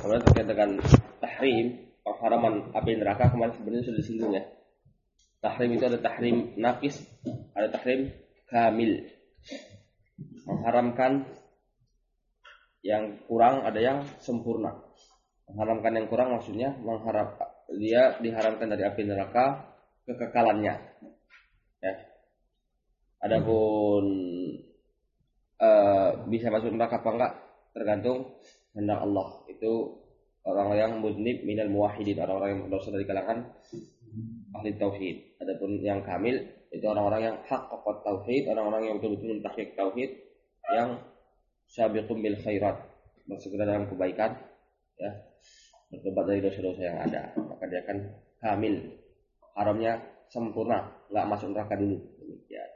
Kemudian terkait dengan tahrim, pengharaman api neraka kemarin sebenarnya sudah disinggung ya. Tahrim itu ada tahrim naqis, ada tahrim kamil. Mengharamkan yang kurang, ada yang sempurna. Mengharamkan yang kurang maksudnya dia diharamkan dari api neraka kekekalannya. Ya. Adapun bisa masuk neraka apa enggak tergantung kehendak Allah. Itu orang yang mudnib minal muwahhidin, orang-orang yang berdosa dari kalangan ahli tauhid. Adapun yang kamil itu orang-orang yang haqqaqat tauhid, orang-orang yang betul-betul mentahqiq tauhid, yang sabiqum bil khairat, bersegera dalam kebaikan, ya, bertobat dari dosa-dosa yang ada, maka dia akan kamil, haramnya sempurna, enggak masuk neraka dulu. Demikian.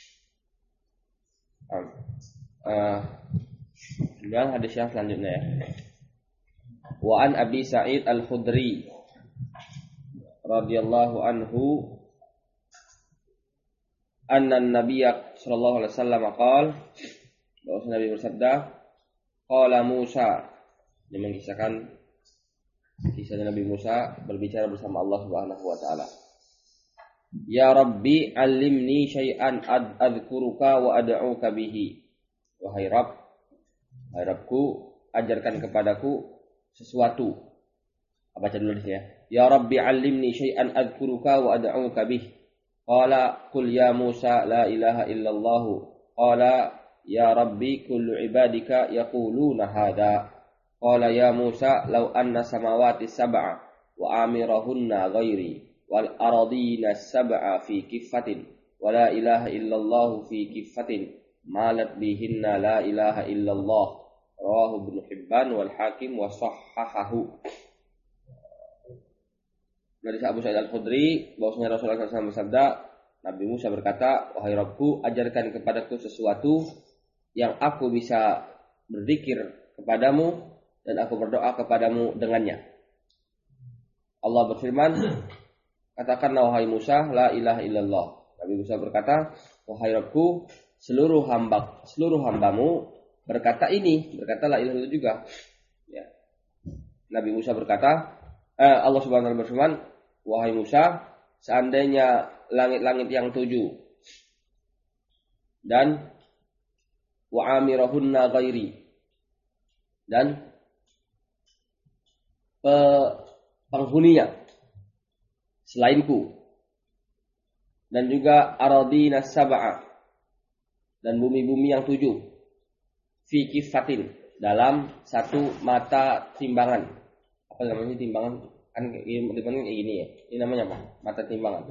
Dan hadis yang selanjutnya ya. Wa an Abi Sa'id Al-Khudri radhiyallahu anhu anna an-nabiy sallallahu alaihi wasallam qala, bahwa Nabi bersabda, qala Musa, dia mengisahkan kisahnya Nabi Musa berbicara bersama Allah Subhanahu wa taala. Ya Rabbi, allimni syai'an adzkuruka wa ad'uka bihi. Wahai Rabbku, ajarkan kepadaku sesuatu. Baca dulu di sini ya. Ya Rabbi, allimni syai'an adzkuruka wa ad'uka bihi. Qala qul ya Musa la ilaha illallah. Qala ya Rabbi, kullu ibadika yaquluna hadha. Qala ya Musa law anna samawati sab'a wa amirahunna ghairi wal aradina sab'a fi kiffatin wa la ilaha illallah fi kiffatin malat bihinna la ilaha illallah. Rawahu Ibnu Hibban wal Hakim wa sahhahahu. Dari Abu Sa'id Al-Khudri bahwasanya Rasulullah SAW bersabda, Nabi Musa berkata, wahai Rabbku, ajarkan kepadaku sesuatu yang aku bisa berzikir kepadamu dan aku berdoa kepadamu dengannya. Allah berfirman, katakanlah wahai Musa, la ilaha illallah. Nabi Musa berkata, wahai Rabbku, seluruh hambamu berkata ini, berkata la ilaha illallah juga. Ya. Nabi Musa berkata, Allah Subhanahu wa taala berfirman, wahai Musa, seandainya langit-langit yang 7 dan wa amirahunna ghairi, dan penghuninya selainku, dan juga aradina sab'a, dan bumi-bumi yang 7, fi kifatin, dalam satu mata timbangan. Apa namanya timbangan? Kan timbangan kayak gini ya. Ini namanya apa? Mata timbangan.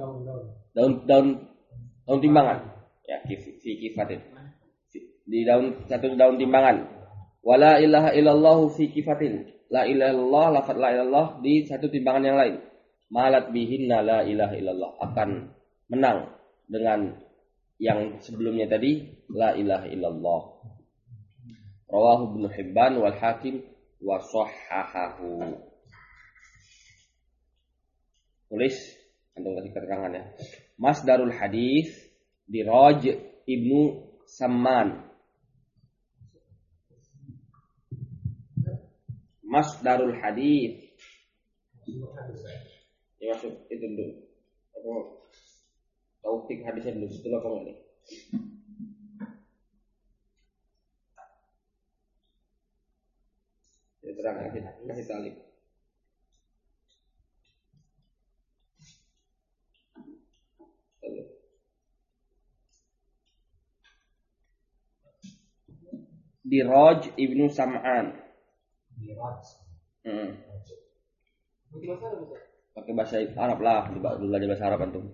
Daun timbangan. Ya, fi kifatin. Di satu daun timbangan. Wala ilaha illallah fi kifatin. La ilaha illallah, lafaz la ilallah di satu timbangan yang lain. Malat bihinna la ilaha illallah, akan menang dengan yang sebelumnya tadi la ilaha illallah. Rawahu Ibnu Hibban wal Hakim wa sahhahahu. Tulis antum kasih keterangan ya. Masdarul hadis Diraj Ibnu Samman. Masdarul hadis. Ya masuk itu dulu. Apa taufiq hadisnya dulu setelah apa enggak nih? Ya terang kasih talik. Diraj Ibnu Sam'an. Diraj. Pakai bahasa Arab lah, belajar bahasa Arab antum.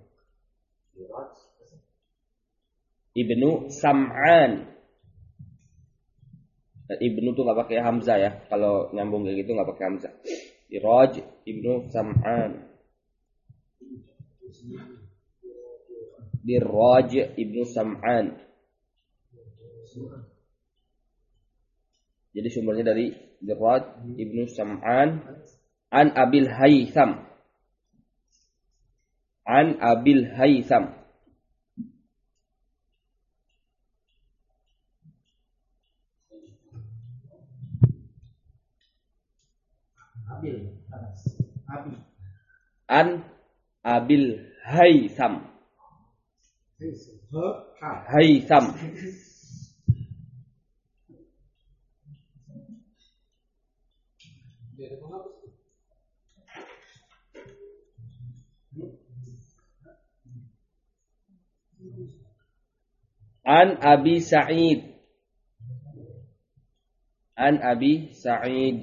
Ibnu Sam'an. Ibnu tuh nggak pakai hamzah ya, kalau nyambung kayak gitu nggak pakai hamzah. Diraj Ibnu Sam'an. Diraj Ibnu Sam'an. Jadi sumbernya dari Diraj Ibnu Sam'an an Abil Haytham. An Abil Haytham. An Abil Haytham. Haytham. An Abi Sa'id. An Abi Sa'id.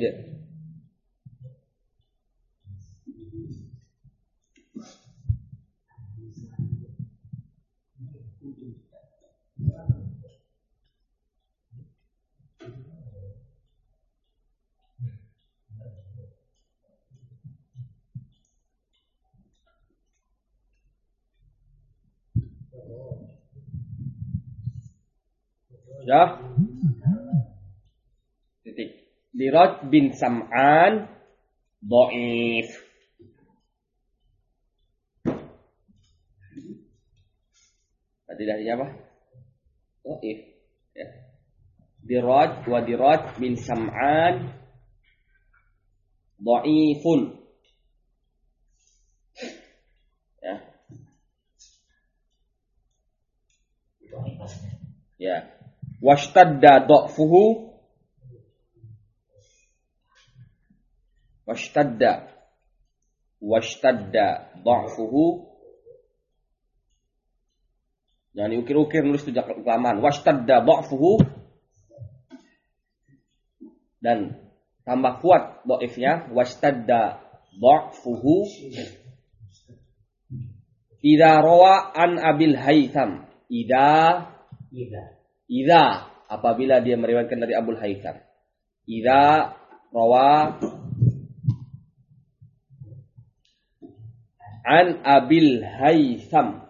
Ya. Titik. Diraj bin Sam'an dhaif. Berarti dari apa? Dhaif. Ya. Diraj bin Sam'an dhaifun. Ya. Ya. Washtadda dha'fuhu. Washtadda dha'fuhu. Jangan diukir-ukir nulis tujak kelamaan. Washtadda dha'fuhu. Dan tambah kuat dhaifnya. Washtadda dha'fuhu. Idza rawa an Abil Haytham. Idza apabila dia meriwayatkan dari Abul Haytham. Idza rawa an Abil Haytham.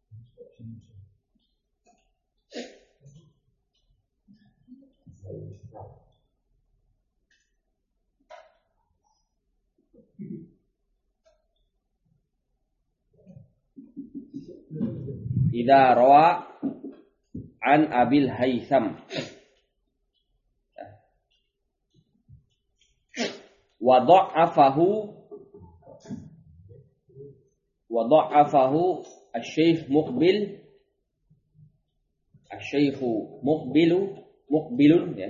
Idza rawa an Abil Haytham wa dha'afahu Asy-Syaikh Muqbilun ya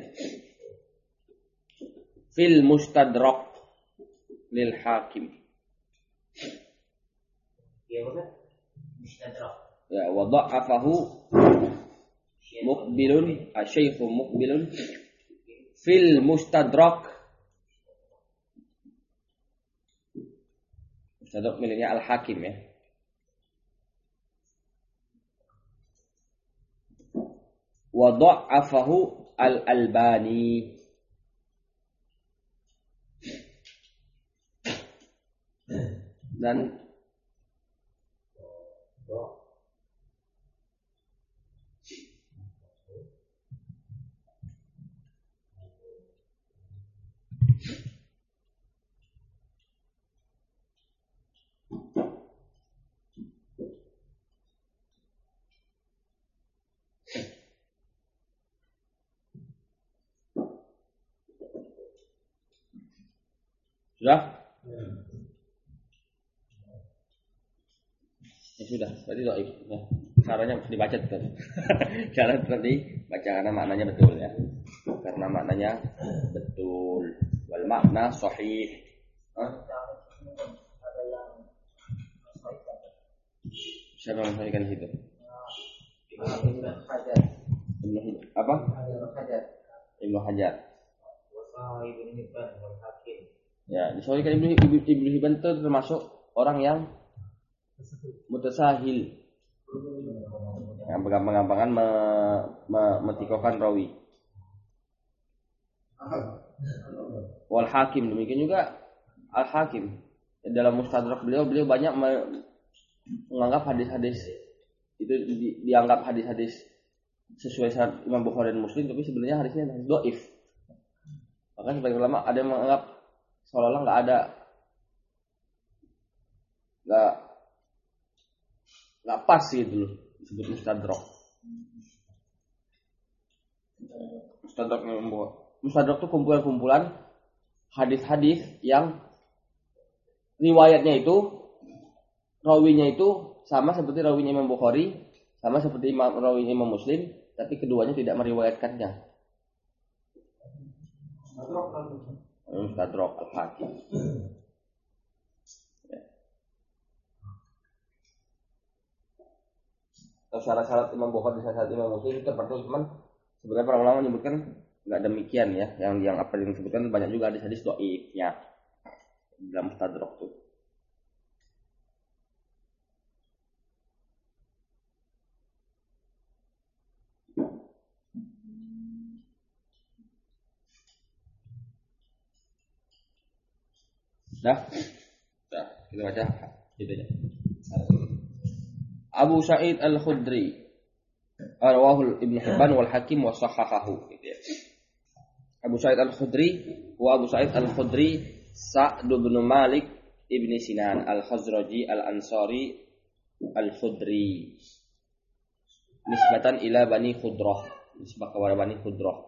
fil Mustadrak lil Hakim. Ya, wa dha'afahu Asy-Syaikh Muqbilun fil Mustadrak miliknya Al-Hakim ya. Wa dha'afahu Al-Albani. Dan sudah? Ya sudah, berarti dhaif. Nah, caranya dibaca betul. Cara tadi baca karena maknanya betul ya. Karena maknanya betul. Wal makna sahih. Siapa yang menyampaikan itu? Apa? Ibnu Hajar. Ya, disahihkan Ibnu Hibban itu termasuk orang yang mutasahil, yang gampang-gampangan metikokan rawi. Wal Hakim demikian juga Al Hakim dalam Mustadrak beliau banyak menganggap hadis-hadis itu dianggap hadis-hadis sesuai syarat Imam Bukhari dan Muslim, tapi sebenarnya hadisnya dhaif. Bahkan sebagian ulama ada yang menganggap seolah-olah nggak pas gitu loh disebut Mustadrak. Mustadrak itu kumpulan-kumpulan hadis-hadis yang riwayatnya itu, rawinya itu sama seperti rawinya Imam Bukhari, sama seperti rawinya Imam Muslim, tapi keduanya tidak meriwayatkannya. Mustadrak al-Hakim. Atau syarat-syarat Imam Bukhari dan syarat Imam Muslim itu tertentu, cuman sebenarnya para ulama menyebutkan nggak demikian ya. Yang apa yang disebutkan banyak juga hadis-hadis dhaifnya dalam Mustadrak itu. Dah, kita baca gitu aja. Abu Sa'id Al-Khudri rawahu Ibnu Hibban wal Hakim wa sahahahu gitu ya. Abu Sa'id Al-Khudri wa Abu Sa'id Al-Khudri Sa'd bin Malik Ibn Sinan Al-Khazraji Al-Ansari Al-Khudri nisbatan ila Bani Khudrah, nisbah kepada Bani Khudrah.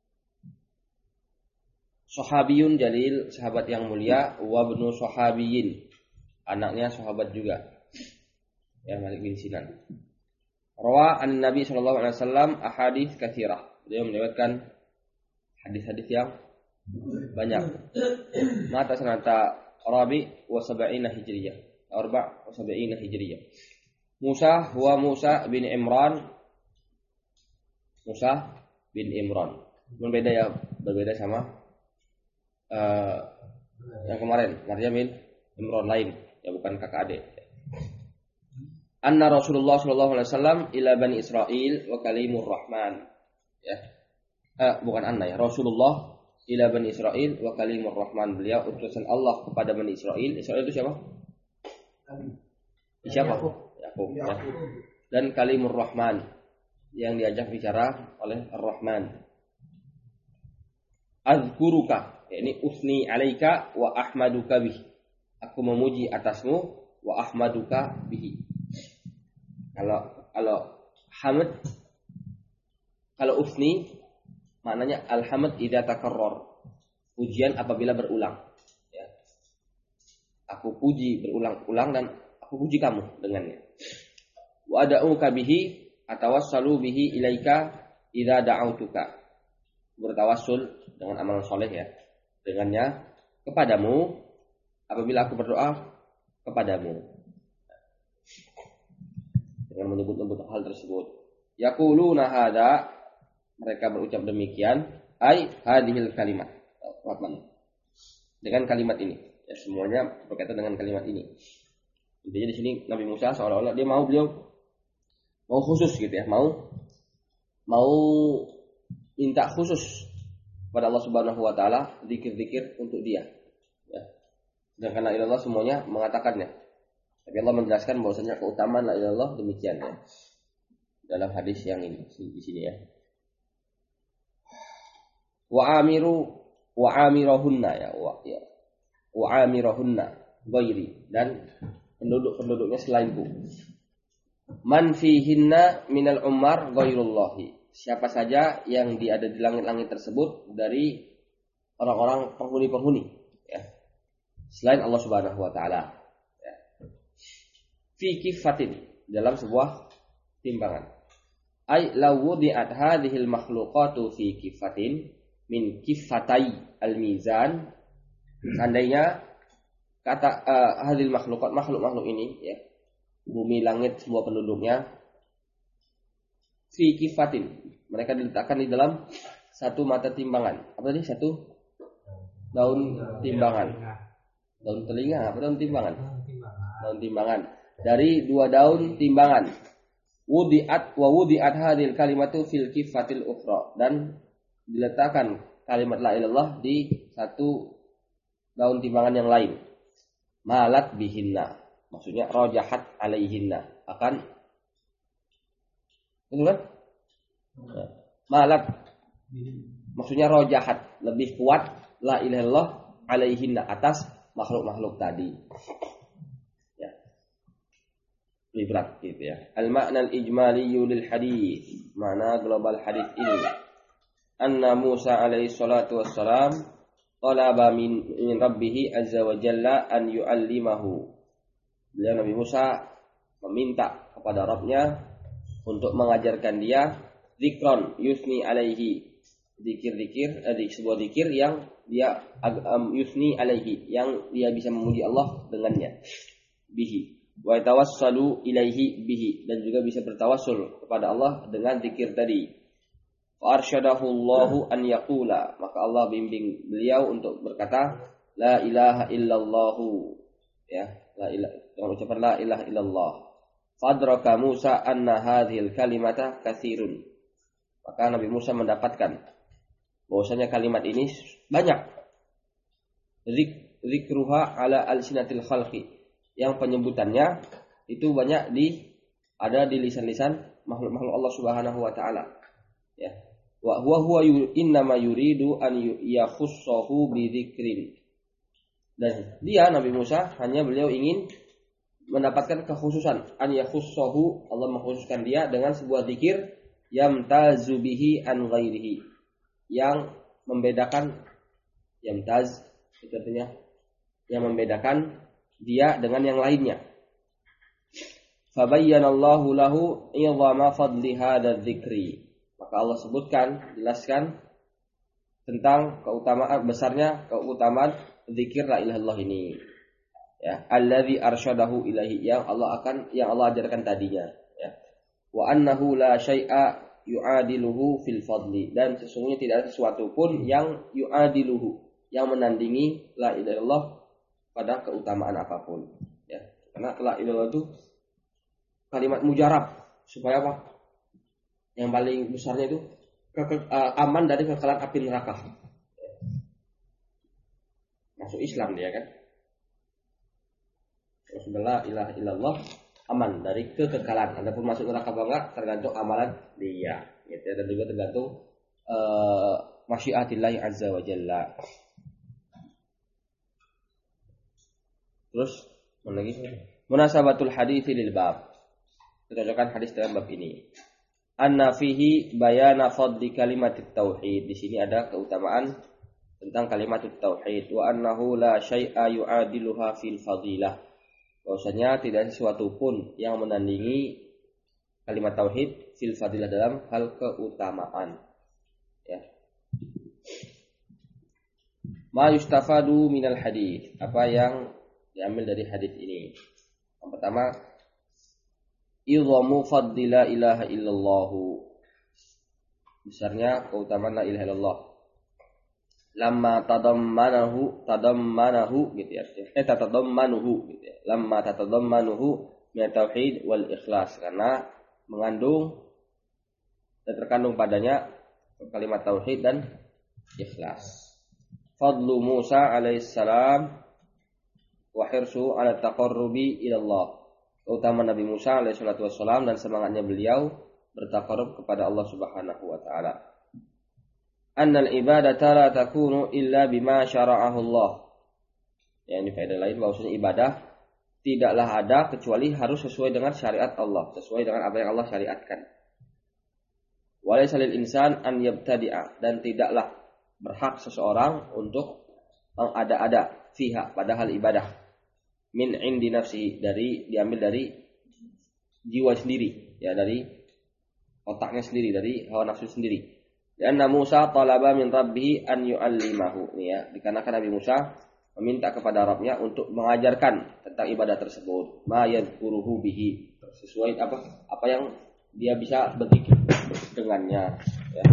Sahabiyun jalil, sahabat yang mulia, wa ibnu sahabiyin, anaknya sahabat juga. Ya, Malik bin Sinan. Rawa an Nabi sallallahu alaihi wasallam ahadits katsirah. Beliau melewatkan hadis-hadis yang banyak. Mata sanata Rabi wa sab'ina Hijriyah. Arba' wa sab'ina Hijriyah. Musa huwa Musa bin Imran. Musa bin Imran. Berbeda sama yang kemarin, Maryam bin Imran lain, ya bukan kakak adik. Anna Rasulullah sallallahu alaihi wasallam ila Bani Israil wa kalimur Rahman. Ya. Bukan anna ya, Rasulullah ila Bani Israil wa kalimur Rahman. Beliau utusan Allah kepada Bani Israil. Israil itu siapa? Siapa? Yakub. Ya. Dan kalimur Rahman yang diajak bicara oleh Ar-Rahman. Azkuruka, yakni usni alaika wa ahmaduka bihi. Aku memuji atasmu wa ahmaduka bihi. Kalau hamd, kalau usni maknanya alhamd idza takarrar. Pujian apabila berulang. Ya. Aku puji berulang-ulang dan aku puji kamu dengannya. Wa ad'uka bihi atawassalu bihi ilaika idza da'autuka. Bertawassul dengan amalan soleh ya. Dengannya kepadamu apabila aku berdoa kepadamu. Dengan menyebut-nyebut hal tersebut. Yaquluna hadza, mereka berucap demikian, ai hadhil kalimat. Dengan kalimat ini. Ya, semuanya berkaitan dengan kalimat ini. Intinya di sini Nabi Musa seolah-olah dia mau khusus gitu ya, mau minta khusus pada Allah Subhanahu wa taala zikir-zikir untuk dia. Ya. Dan karena Allah semuanya mengatakannya. Tapi Allah menjelaskan bahwasanya keutamaan la ilaha illallah demikian ya. Dalam hadis yang ini di sini ya. Wa amirahunna ya. Wa amirahunna ghairi, dan penduduk-penduduknya selainku. Man fihinna minal ummar ghairullahi. Siapa saja yang ada di langit-langit tersebut dari orang-orang penghuni-penghuni ya. Selain Allah Subhanahu wa taala. Fi kifatin, dalam sebuah timbangan. Ai law wudi'at hadhil makhluqatu fi kifatin min kifatai al-mizan. Seandainya kata hadhil makhluqat, makhluk-makhluk ini ya, bumi, langit, semua penduduknya, fi kifatin, mereka diletakkan di dalam satu mata timbangan. Apa tadi? Satu daun timbangan. Daun telinga, apa daun timbangan? Daun timbangan. Dari dua daun timbangan. Wudi'at hadil kalimatu fil kifatil ukhra, dan diletakkan kalimat la ilallah di satu daun timbangan yang lain. Malat bihinna, maksudnya rajahat alaihinna, akan itu kan? Malat maksudnya rajahat, lebih kuat la ilaha illallah alaihinna, atas makhluk-makhluk tadi. Lebih berat gitu ya. Al-ma'na al-ijmali lil hadis, makna global hadis ini. Anna Musa alaihi salatu wassalam talaba min rabbih azza wa jalla an yu'allimahu. Beliau Nabi Musa meminta kepada Rabb-Nya untuk mengajarkan dia zikron yusni alaihi, zikir-zikir, sebuah zikir yang dia yusni alaihi, yang dia bisa memuji Allah dengannya, bihi wa tawassalu ilaihi bihi, dan juga bisa bertawassul kepada Allah dengan zikir tadi. Fa arsyadahu Allahu an yaqula, maka Allah bimbing beliau untuk berkata la ilaha illallah, ya, la ilaha, dengan ucapan la ilaha illallah. Fadraka Musa anna hadhil kalimata katsirun, maka Nabi Musa mendapatkan bahwasanya kalimat ini banyak, zikruha ala alsinatil khalqi, yang penyebutannya itu banyak ada di lisan-lisan makhluk-makhluk Allah Subhanahu wa taala, ya. Wa huwa innama yuridu an yakhussahu bi dzikrin, dan dia Nabi Musa hanya beliau ingin mendapatkan kekhususan, an yakhussahu, Allah mengkhususkan dia dengan sebuah zikir yamtazu bihi an ghairihi, yang membedakan, yamtaz itu artinya yang membedakan dia dengan yang lainnya. Fabayyanallahu lahu 'idhama fadli hadzal dzikri, maka Allah sebutkan, jelaskan tentang keutamaan besarnya, keutamaan zikir la ilaha illallah ini, ya, allazi arsyadahu ilaihi, yang Allah ajarkan tadinya, ya. Wa annahu la syai'a yu'adiluhu fil fadli, dan sesungguhnya tidak ada sesuatu pun yang yu'adiluhu, yang menandingi la ilaha illallah pada keutamaan apapun, ya. Karena la ilaha illallah itu kalimat mujarab, supaya apa? Yang paling besarnya itu aman dari kekekalan api neraka. Masuk Islam dia kan. Bismillah ilaha illallah, aman dari kekekalan. Adapun masuk neraka apa enggak tergantung amalan dia, gitu. Dan juga tergantung masyiatillah azza wa jalla. Terus mana lagi? Munasabatul hadits lil bab. Kecocokan hadis dalam bab ini. Anna fihi bayana fadli kalimatit tauhid. Di sini ada keutamaan tentang kalimat tauhid. Wa annahu la syai'a yu'adiluha fil fadilah. Bahwasanya tidak sesuatu pun yang menandingi kalimat tauhid fil fadilah dalam hal keutamaan, ya. Ma yustafadu minal hadits, apa yang diambil dari hadis ini? Yang pertama, idhamu fadli la ilaha illallah, besarnya keutamaan la ilaha illallah. Lamma tadammanahu gitu ya. Tatadammanuhu gitu ya. Lamma tatadammanuhu min tauhid wal ikhlas, karena mengandung dan terkandung padanya kalimat tauhid dan ikhlas. Fadlu Musa alaihissalam wa hirsu ala taqarrubi ila Allah. Keutamaan Nabi Musa alaihissalatu wassalam dan semangatnya beliau bertaqarrub kepada Allah Subhanahu wa taala. Annal ibadata la takunu illa bima syara'ahu Allah. Ya, ini faedah lain bahwasanya ibadah tidaklah ada kecuali harus sesuai dengan syariat Allah, sesuai dengan apa yang Allah syariatkan. Wa laysa lil insan an yabtadi'a, dan tidaklah berhak seseorang untuk mengada-ada fiha pada hal ibadah, min indi nafsihi, diambil dari jiwa sendiri, ya, dari otaknya sendiri, dari hawa nafsu sendiri. Karena Musa talaba min rabbih an yu'allimahu, ya, dikarenakan Nabi Musa meminta kepada Rabb-Nya untuk mengajarkan tentang ibadah tersebut, ma yadhkuruhu bihi, sesuai apa yang dia bisa berzikir dengannya, ya.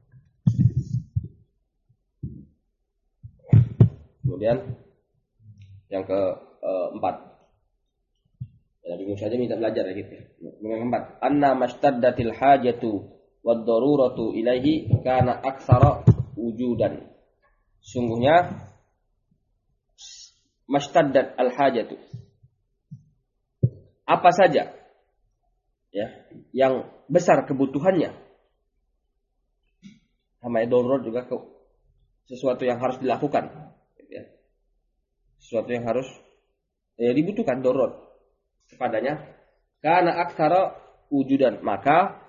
Kemudian yang keempat, Nabi Musa aja minta belajar ya gitu. Yang keempat, anna mashtaddatil hajatu wad daruratu ilaihi kana aktsara wujudan. Sungguhnya mashtaddat al hajatu, apa saja, ya, yang besar kebutuhannya, sama darurat juga sesuatu yang harus dilakukan, ya. Sesuatu yang harus dibutuhkan darurat kepadanya, karena aktsara wujudan, maka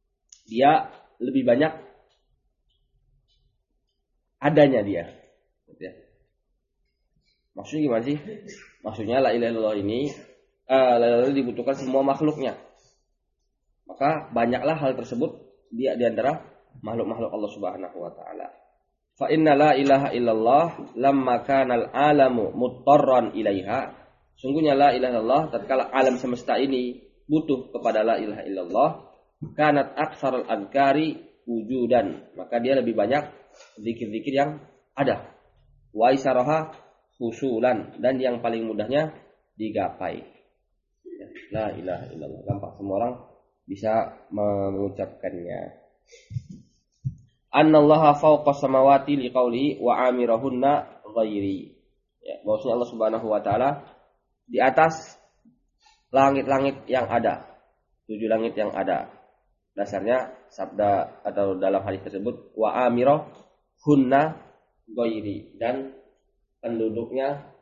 dia lebih banyak adanya dia. ya. Maksudnya gimana sih? Maksudnya la ilaha illallah ini la ilaha illallah dibutuhkan semua makhluknya. Maka banyaklah hal tersebut di antara makhluk-makhluk Allah Subhanahu wa taala. Fa inna la ilaha illallah lamma kana al-alamu muttarran ilaiha. Sungguhnya la ilaha illallah tatkala alam semesta ini butuh kepada la ilaha illallah, kanat aktsarul adhkari wujudan, maka dia lebih banyak zikir-zikir yang ada. Wa isaraha husulan, dan yang paling mudahnya digapai. La ilaha illallah, gampang semua orang bisa mengucapkannya. Annallaha fawqa samawati liqaulihi wa amirahunna ghairi. Ya, bahwasanya Allah Subhanahu wa taala di atas langit-langit yang ada, 7 langit yang ada. Dasarnya sabda atau dalam hadis tersebut wa amirahunna ghairi, dan penduduknya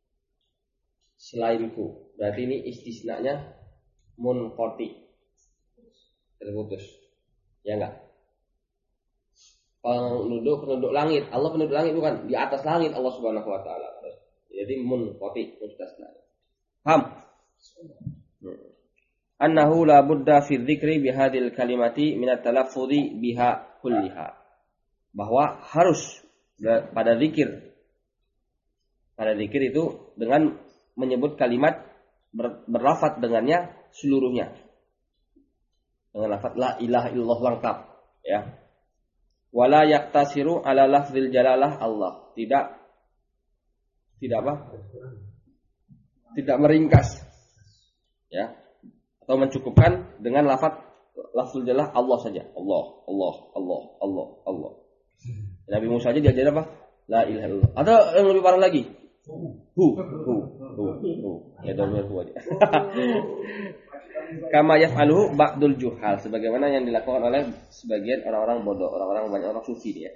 selainku. Berarti ini istisnanya munqati, terputus. Ya enggak? Penduduk langit, Allah penduduk langit bukan di atas langit Allah Subhanahu wa taala. Jadi munqati, mustasna. Paham? Annahu la budda fi dzikri bihadil kalimati min at-talaffudhi biha kulliha. Bahwa harus pada zikir itu dengan menyebut kalimat berlafaz dengannya seluruhnya. Dengan lafaz la ilaha illallah lengkap, ya. Wala yaktasiru ala lafzil jalalah Allah. Tidak apa? Tidak meringkas. Ya. Atau mencukupkan dengan lafzul jalalah Allah saja. Allah. Nabi Musa aja diajarin apa? La ilaha illallah. Atau yang lebih parah lagi. Hu. Ya domir hu aja. Kama yaf'aluhu ba'dul juhal, sebagaimana yang dilakukan oleh sebagian orang-orang bodoh, orang-orang banyak orang sufi dia.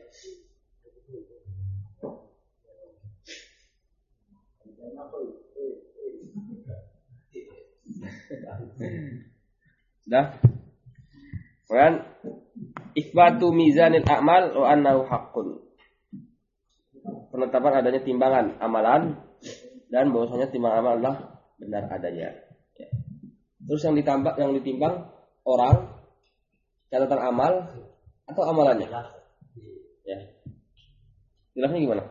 Dah. Kemudian itsbatu mizanil a'mal wa annahu haqqun. Penetapan adanya timbangan amalan dan bahwasanya timbangan amal adalah benar adanya. Ya. Terus yang ditimbang orang, catatan amal atau amalannya? Ya. Jelasnya gimana?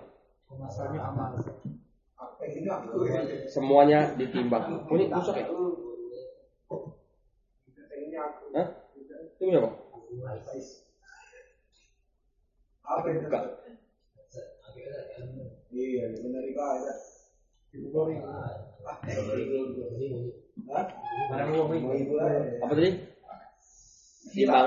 Semuanya ditimbang. Ini rusak ya? Hah? Itu apa? Apa itu? Iya, benar ibadah. Apa tadi? Timbang.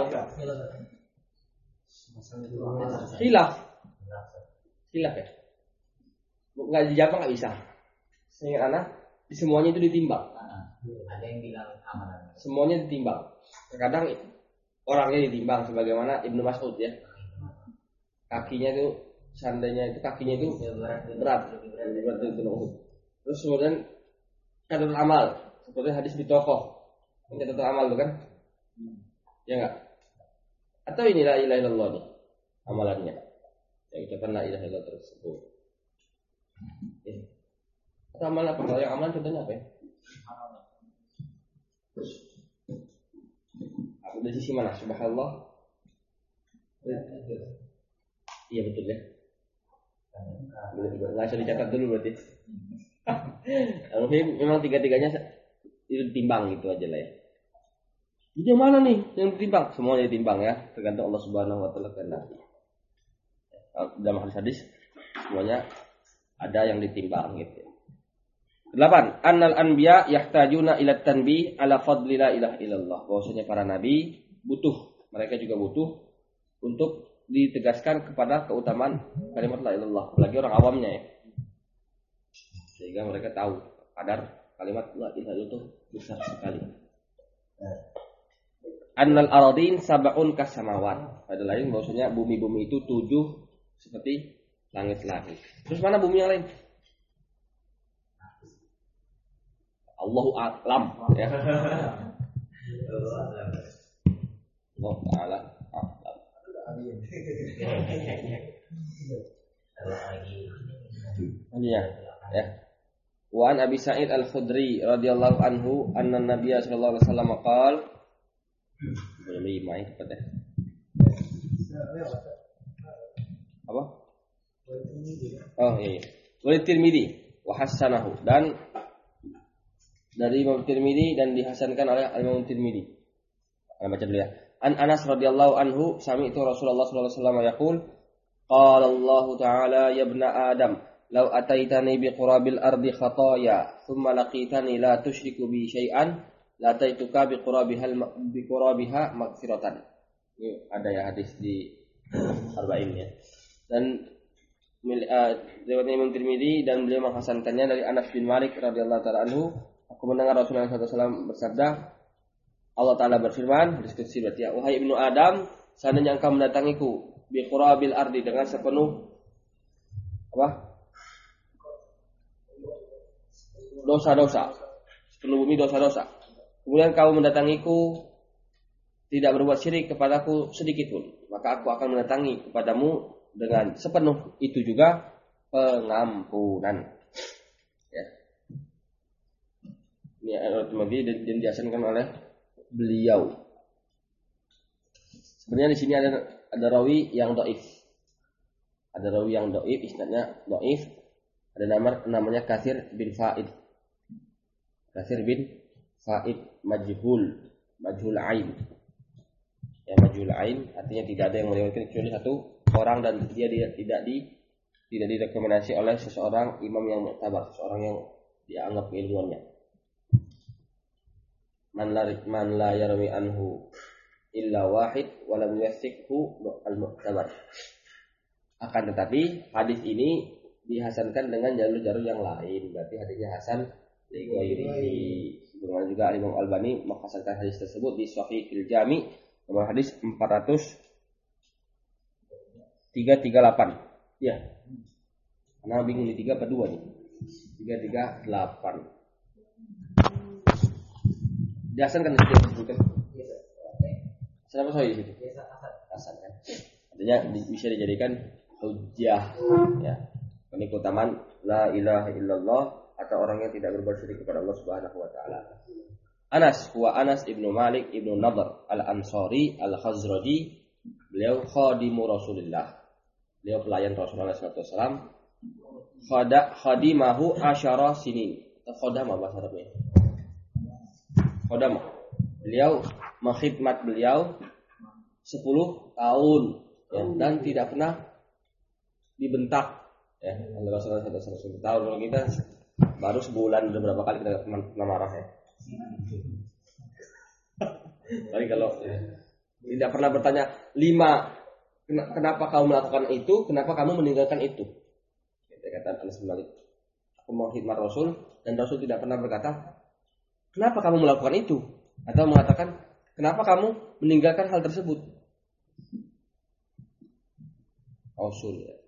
Hilaf ya? Nggak di Jepang nggak bisa. Seingat anak, di semuanya itu ditimbang. Ada yang bilang amalan. Semuanya ditimbang. Terkadang orangnya ditimbang, sebagaimana Ibnu Mas'ud ya. Kakinya itu, seandainya itu kakinya itu berat itu Uhud. Terus kemudian catatan amal, seperti hadis di toko, catatan amal itu kan, ya enggak? Atau ini la ilaha illallah nih amalannya, yang ucapan la ilaha illallah tersebut. Ya. Atau amal apa? Kalau yang amalan contohnya apa ya? Dari sisi mana? Subhanallah. Iya betul ya. Nggak usah dicatat dulu berarti. Memang tiga-tiganya itu ditimbang gitu aja lah ya. Jadi yang mana nih yang ditimbang? Semuanya ditimbang ya, tergantung Allah Subhanahu wa taala kehendak. Dalam hadis semuanya ada yang ditimbang gitu. 8. Annal anbiya yahtajuna ila tanbih ala fadli la ilaha illallah. Bahwasanya para nabi butuh, mereka juga butuh untuk ditegaskan kepada keutamaan kalimat la ilallah, apalagi orang awamnya ya. Sehingga mereka tahu kadar kalimat la ilaha illallah itu besar sekali. Annal aradin sab'un kasamawat. Ada lain bahwasanya bumi-bumi itu 7 seperti langit-langit. Terus mana bumi yang lain? Allahu a'lam ya. Allah Ta'ala a'lam. Kalau lagi Iya, ya. Wa an Abi Sa'id Al-Khudri radhiyallahu anhu anna Nabiy sallallahu alaihi wasallam qala boleh 5 ya tepat ya. Apa? Oh iya. Wa Tirmidzi wa hasanahu, dan dari Imam Tirmidzi dan dihasankan oleh Imam Tirmidzi. Baca dulu ya. An Anas radhiyallahu anhu sami'tu Rasulullah sallallahu alaihi wasallam yaqul qala Allah ta'ala ya ibna Adam law ataitani bi qurabil ardi khataya thumma laqitani la tusyriku bi syai'an la taituka bi qurabiha maghfiratan. Ini ada ya hadis di Arba'in ya. Dan riwayat Imam Tirmidzi dan beliau menghasankannya dari Anas bin Malik radhiyallahu ta'ala anhu, aku mendengar Rasulullah SAW bersabda, Allah Ta'ala berfirman, diskusi berarti ya, wahai ibnu Adam, seandainya engkau mendatangiku bi qurabil ardi dengan sepenuh dosa-dosa, sepenuh bumi dosa-dosa. Kemudian kamu mendatangiku tidak berbuat syirik kepadaku sedikit pun, maka aku akan mendatangi kepadamu dengan sepenuh itu juga pengampunan. Ya. Ini ayat dan dihasankan oleh beliau. Sebenarnya di sini ada rawi yang dhaif. Ada rawi yang dhaif, isnadnya dhaif. Ada namanya Katsir bin Fa'id. Katsir bin Fa'id majhul ain. Ya, majhul ain artinya tidak ada yang meriwayatkan kecuali satu orang, dan dia tidak direkomendasi oleh seseorang imam yang muktabar, seseorang yang dianggap keilmuannya. Man la yarwi anhu illa wahid wa lam yasikhu al-mu'tabar. Akan tetapi hadis ini dihasankan dengan jalur-jalur yang lain, berarti hadisnya hasan li ghairihi. Sebagaimana juga Imam Albani menghasankan hadis tersebut di Shahihul Jami nomor hadis 4338. Ya. Karena bingung di 3 apa 2 nih. 338. Dihasankan di situ bukan? Kenapa sahih di situ? Hasan kan. Artinya bisa dijadikan hujjah ya. Ini keutamaan la ilaha illallah atau orang yang tidak berbuat syirik kepada Allah Subhanahu wa taala. Anas ibnu Malik ibnu Nadhr al-Ansari al-Khazraji, beliau khadimu Rasulullah. Beliau pelayan Rasulullah SAW. Khadimahu asyara sinin. Khadama bahasa Arabnya. Khadama. Beliau mengkhidmat beliau 10 tahun ya, dan tidak pernah dibentak ya. Kalau Rasulullah SAW 10 tahun, kalau kita baru sebulan udah berapa kali kita pernah marah ya. Tapi kalau tidak pernah bertanya 5, kenapa kamu melakukan itu, kenapa kamu meninggalkan itu? Kata Anas bin Malik, aku mau khidmat Rasul, dan Rasul tidak pernah berkata, kenapa kamu melakukan itu? Atau mengatakan, kenapa kamu meninggalkan hal tersebut? Rasul ya.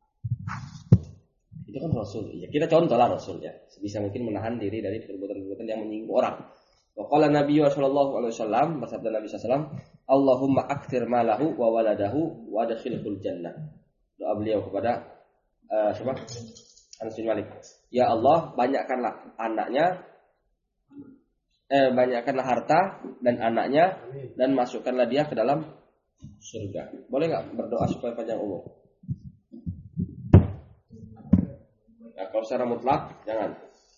Itu kan Rasul ya. Kita contohlah Rasul ya. Sebisa mungkin menahan diri dari perbuatan-perbuatan yang menyinggung orang. Wa qala Nabi sallallahu alaihi wasallam, bersabda Nabi sallallahu, Allahumma akthir malahu wa waladahu wa adkhilhul jannah. Doa beliau kepada siapa? Anas bin Malik. Ya Allah, banyakkanlah anaknya, banyakkanlah harta dan anaknya, dan masukkanlah dia ke dalam surga. Boleh nggak berdoa supaya panjang umur? Nah, kalau secara mutlak jangan.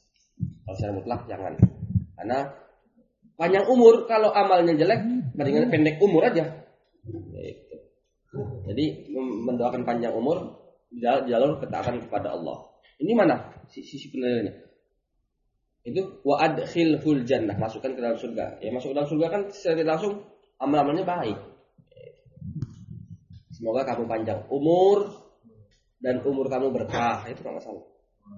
Karena panjang umur kalau amalnya jelek, mendingan pendek umur aja. Gitu. Jadi mendoakan panjang umur jalur ketaatan kepada Allah. Ini mana sisi penilaiannya? Itu wa adkhilhul jannah, masukkan ke dalam surga. Ya, masuk ke dalam surga kan secara langsung amal-amalnya baik. Semoga kamu panjang umur dan umur kamu berkah, itu enggak masalah.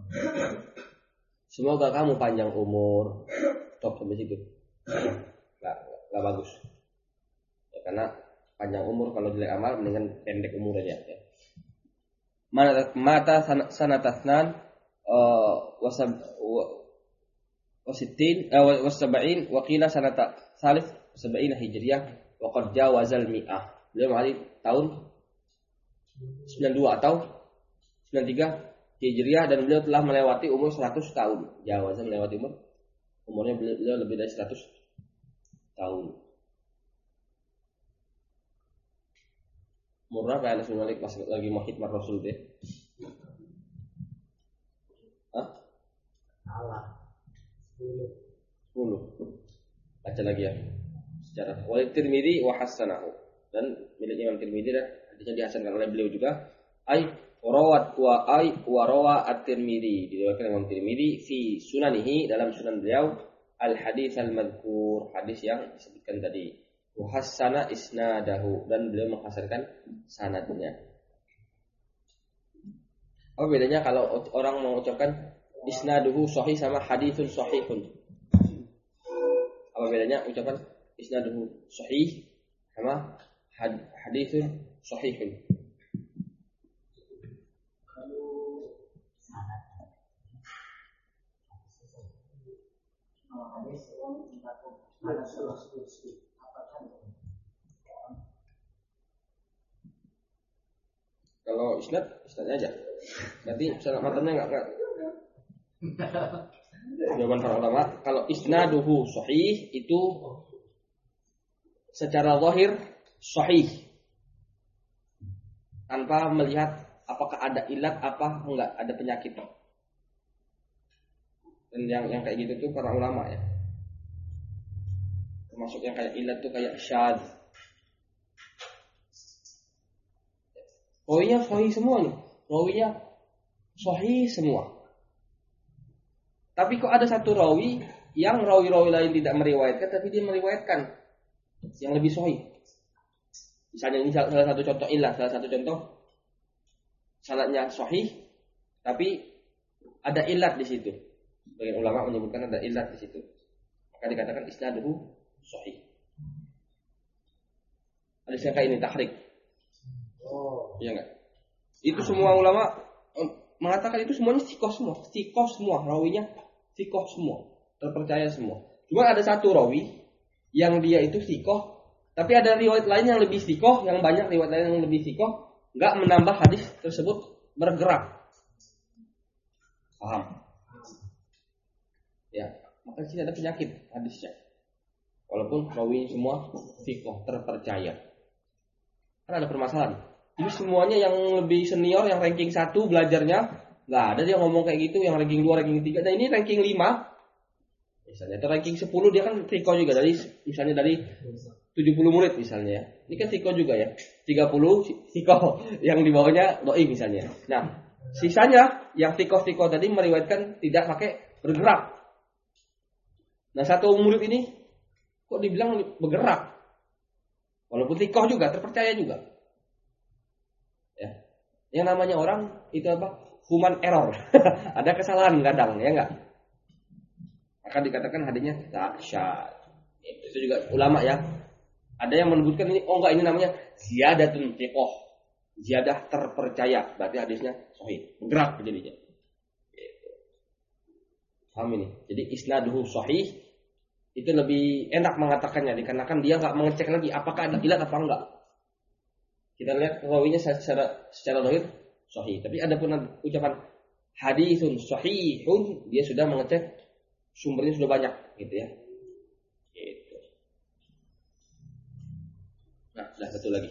Semoga kamu panjang umur. Stop sampai situ. Enggak bagus. Ya, karena panjang umur kalau jelek amal mendingan pendek umur aja ya. Mata sanatasnan wasab'in wa qila sanata salif sab'ina hijriyah wa qad jawazal mi'ah. Beliau mati tahun 92 atau 93 Hijriah dan beliau telah melewati umur 100 tahun. Jawaza melewati umurnya beliau lebih dari 100 tahun. Umur berapa Anas bin Malik pas lagi mau khidmat Rasul deh? Hah? Allah. 10. Baca lagi ya. Secara Walid Tirmidzi wa hasanahu. Dan milik Imam Tirmidzi dan hadisnya dihasankan oleh beliau juga. Warawa at-Tirmidzi, diriwayatkan Imam Tirmidzi fi sunanihi, dalam sunan beliau, al-hadits al-madhkur, hadis yang disebutkan tadi. Wa hasana isnadahu, dan beliau menghasankan sanadnya. Apa bedanya kalau orang mengucapkan isnaduhu sahih sama haditsun sahihun? Apa bedanya ucapan isnaduhu sahih sama haditsun sahihun? Kalau isnadnya aja. Nanti sanad matanya enggak. Jawaban para ulama, kalau isnaduhu sahih itu secara zahir sahih, tanpa melihat apakah ada ilat apa enggak, ada penyakit. Dan yang kayak gitu tuh para ulama ya. Termasuk yang kayak ilat tuh kayak syadz. Rawinya sahih semua nih. Rawinya sahih semua. Tapi kok ada satu rawi yang rawi-rawi lain tidak meriwayatkan, tapi dia meriwayatkan yang lebih sahih. Misalnya ini salah satu contoh ilah, salah satu contoh sanadnya sahih, tapi ada ilat di situ. Sebagian ulama menyebutkan ada ilat di situ. Maka dikatakan isnaduhu sahih. Hadisnya kayak ini tahrik. Iya enggak? Itu semua ulama mengatakan itu semuanya sikoh semua, rawinya sikoh semua, terpercaya semua. Cuma ada satu rawi yang dia itu sikoh, tapi ada riwayat lain yang lebih sikoh, yang banyak riwayat lain yang lebih sikoh, enggak menambah hadis tersebut bergerak. Paham? Ya, maka sini ada penyakit hadisnya. Walaupun rawi semua sikoh, terpercaya. Karena ada permasalahan. Ini semuanya yang lebih senior, yang ranking 1 belajarnya, nggak ada dia ngomong kayak gitu, yang ranking 2, ranking 3. Nah ini ranking 5, misalnya, atau ranking 10 dia kan sikoh juga, misalnya dari 70 murid misalnya. Ini kan sikoh juga ya, 30 sikoh, yang di bawahnya doi misalnya. Nah, sisanya yang sikoh-sikoh tadi meriwayatkan tidak pakai bergerak. Nah satu murid ini kok dibilang bergerak, walaupun sikoh juga, terpercaya juga. Ya. Yang namanya orang itu apa? Human error. Ada kesalahan kadang, ya enggak? Akan dikatakan hadisnya dahsyat. Itu juga ulama ya. Ada yang menyebutkan ini, oh enggak, ini namanya ziyadatun thiqah. Ziyadah terpercaya, berarti hadisnya sahih. Bergerak jadinya. Gitu. Paham ini? Jadi isnaduhu sahih itu lebih enak mengatakannya dikarenakan dia enggak mengecek lagi apakah ada ilat apa enggak. Kita lihat rawinya secara zahir sahih, tapi ada pun ucapan haditsun sahihun, dia sudah mengecek sumbernya sudah banyak gitu ya. Gitu. Nah, sudah betul lagi.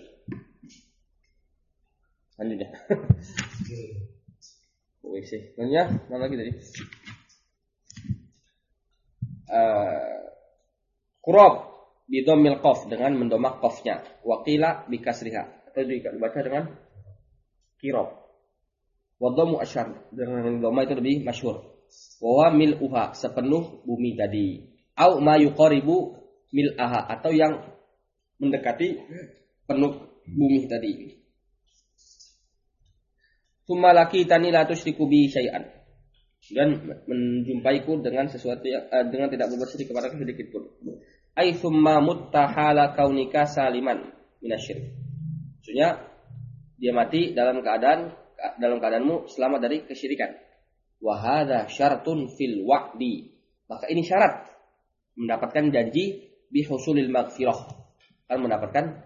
Lanjut ya. WC. Nanya, mana lagi tadi? Qurab bidomil qaf, dengan mendomak qafnya. Waqila bikasriha, atau dibaca dengan kirab. Wadhamu asyar, dengan dhamma itu lebih masyhur. Wa mil'uha, sepenuh bumi tadi. Au ma yuqaribu mil'aha, atau yang mendekati penuh bumi tadi. Tsumma laqitani la tusyriku bi syai'an, dan menjumpaiku dengan sesuatu yang dengan tidak berbuat syirik kepadaku sedikit pun. Ai tsumma muttahala kaunika saliman minasyirik. Maksudnya dia mati dalam keadaanmu selamat dari kesyirikan. Wa hadza syartun fil wa'di. Maka ini syarat mendapatkan janji bi husulil maghfirah. Kan mendapatkan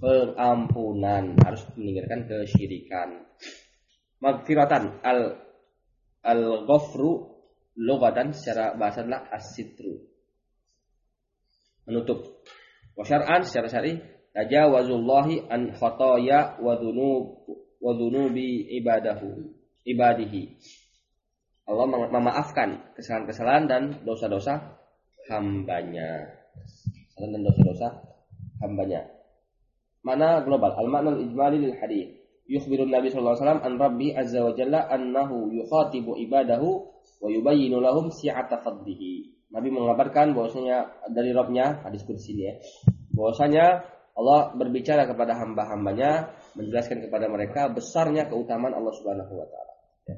pengampunan, harus meninggalkan kesyirikan. Maghfiratan Al-ghafru lughatan secara bahasa adalah as-sitru, menutup. Wa syar'an secara syar'i tajawazullahi an khataya wa dhunubi ibadihi. Allah memaafkan kesalahan-kesalahan dan dosa-dosa hambanya. Kesalahan dan dosa-dosa hambanya. Mana global? Al-ma'na al-ijmali lil hadits. Yukhbirun Nabi sallallahu alaihi wasallam an Rabbi azza wa jalla annahu yukhatibu ibadahu wa yubayyinu lahum si'ata fadlihi. Nabi mengabarkan bahwasanya dari Rabb-nya, hadis qudsi ini ya. Bahwasanya Allah berbicara kepada hamba-hambanya, menjelaskan kepada mereka besarnya keutamaan Allah Subhanahu wa taala. Ya.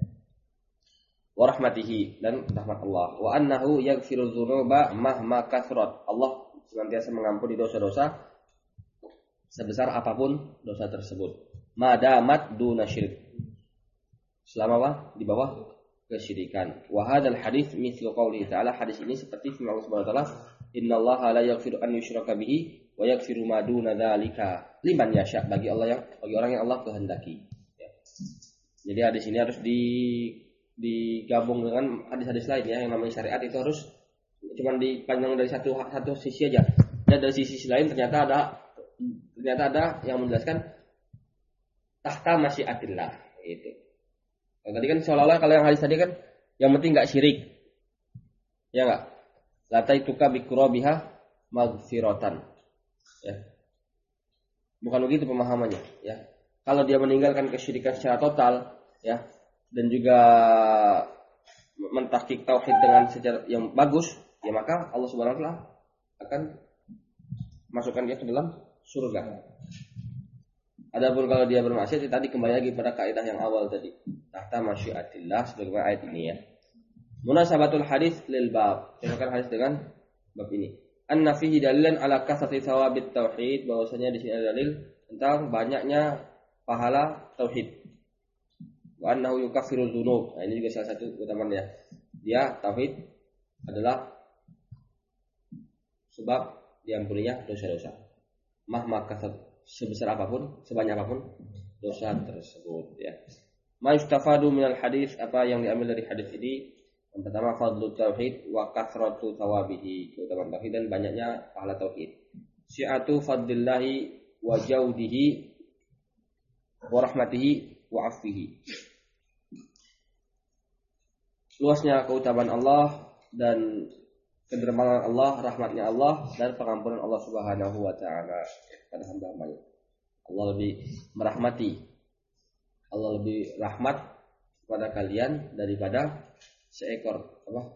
Wa rahmatihi, dan rahmat Allah. Wa annahu yaghfiru dzunuba mahma kathrat. Allah senantiasa mengampuni dosa-dosa sebesar apapun dosa tersebut. Madamat duna syirik. Selama apa? Di bawah kesyirikan. Wa hadzal hadits mithlu qouli ta'ala. Hadis ini seperti firman Allah Subhanahu wa taala, "Innallaha la yaghfiru an yushraka bihi wa yaghfiru ma duna dzalika liman yasha." Bagi orang yang Allah kehendaki. Ya. Jadi hadis ini harus digabung dengan hadis-hadis lain ya. Yang namanya syariat itu harus cuma dipandang dari satu sisi aja. Dan dari sisi lain ternyata ada yang menjelaskan tahta masyiatillah itu. Nah, tadi kan seolah-olah kalau yang hadis tadi kan yang penting enggak syirik. Ya enggak? Lataituka biqurabiha maghfiratan. Ya. Bukan begitu pemahamannya, ya. Kalau dia meninggalkan kesyirikan secara total, ya, dan juga mentahqiq tauhid dengan secara yang bagus, ya maka Allah Subhanahu wa taala akan masukkan dia ke dalam surga. Adapun kalau dia bermaksiat, tadi kembali lagi pada kaidah yang awal tadi, tahta masyiatillah sebagaimana ayat ini ya. Munasabatul hadis lil bab. Cocokkan hadis dengan bab ini. Anna fihi dalilan ala kasrati thawabit tauhid, bahwasanya di sini ada dalil tentang banyaknya pahala tauhid. Wa annahu yukaffiru dzunub. Nah, ini juga salah satu keutamaannya. Dia tauhid adalah sebab diampuninya dosa-dosa. Mahma kasat, sebesar apapun, sebanyak apapun dosa tersebut ya. Ma yustafadu minal hadis, apa yang diambil dari hadis ini? Yang pertama fadlu tauhid wa kathratu thawabihi, keutamaan tauhid dan banyaknya pahala tauhid. Syi'atu fadlillahi wa jaudihi wa rahmatihi wa afihi. Luasnya keutamaan Allah dan kedermawanan Allah, rahmatnya Allah dan pengampunan Allah Subhanahu wa taala pada hamba-hambanya. Allah lebih merahmati, Allah lebih rahmat kepada kalian daripada seekor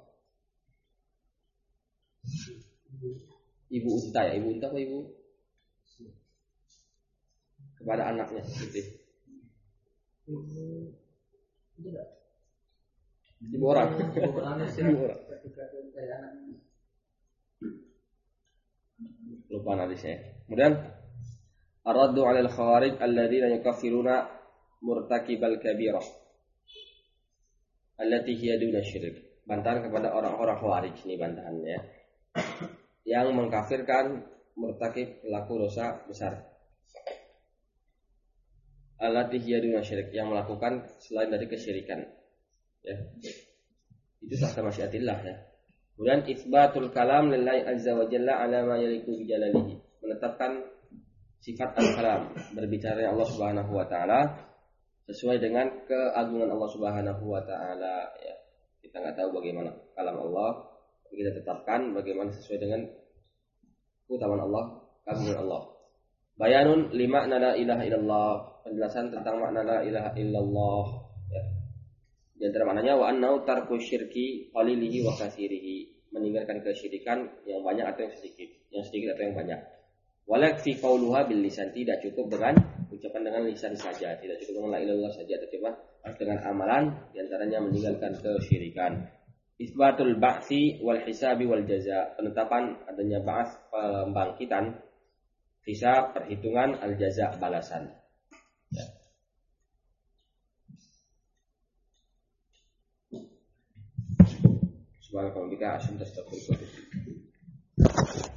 ibu unta ya, ibu unta apa ibu kepada anaknya gitu. Ibu orang. Lupa hadisnya. Kemudian ar-raddu 'alal khawarij alladziina yukaffiruna murtakibal kabirah allati hiya duna syirik. Bantahan kepada orang-orang khawarij, ini bantahannya, yang mengkafirkan murtakib pelaku dosa besar. Allati hiya duna syirik, yang melakukan selain dari kesyirikan. Ya. Itu tahta masyiatillah ya. Kemudian itsbatul kalam lillahi azza wa jalla ala ma yaliqu bi jalalihi, menetapkan sifat al-kalam, berbicara Allah Subhanahu wa taala sesuai dengan keagungan Allah Subhanahu wa taala ya. Kita enggak tahu bagaimana kalam Allah, kita tetapkan bagaimana sesuai dengan keutamaan Allah, keagungan Allah. Bayanun lima la ilaha illallah, penjelasan tentang makna la ilaha illallah ya. Di antara maknanya wa annau tarku syirki qalilihi wa katsirihi, meninggalkan kesyirikan yang banyak atau yang sedikit atau yang banyak. Walak fi qauluha bil lisan, tidak cukup dengan ucapan dengan lisan saja, tidak cukup dengan la ilaha illallah saja, tetapi harus dengan amalan, di antaranya meninggalkan kesyirikan. Isbatul ba'tsi wal hisabi wal jaza, penetapan adanya ba'ats, pembangkitan, hisab perhitungan, al jaza balasan. Ya. Subhanallah, kita asyhadu an la ilaha illallah.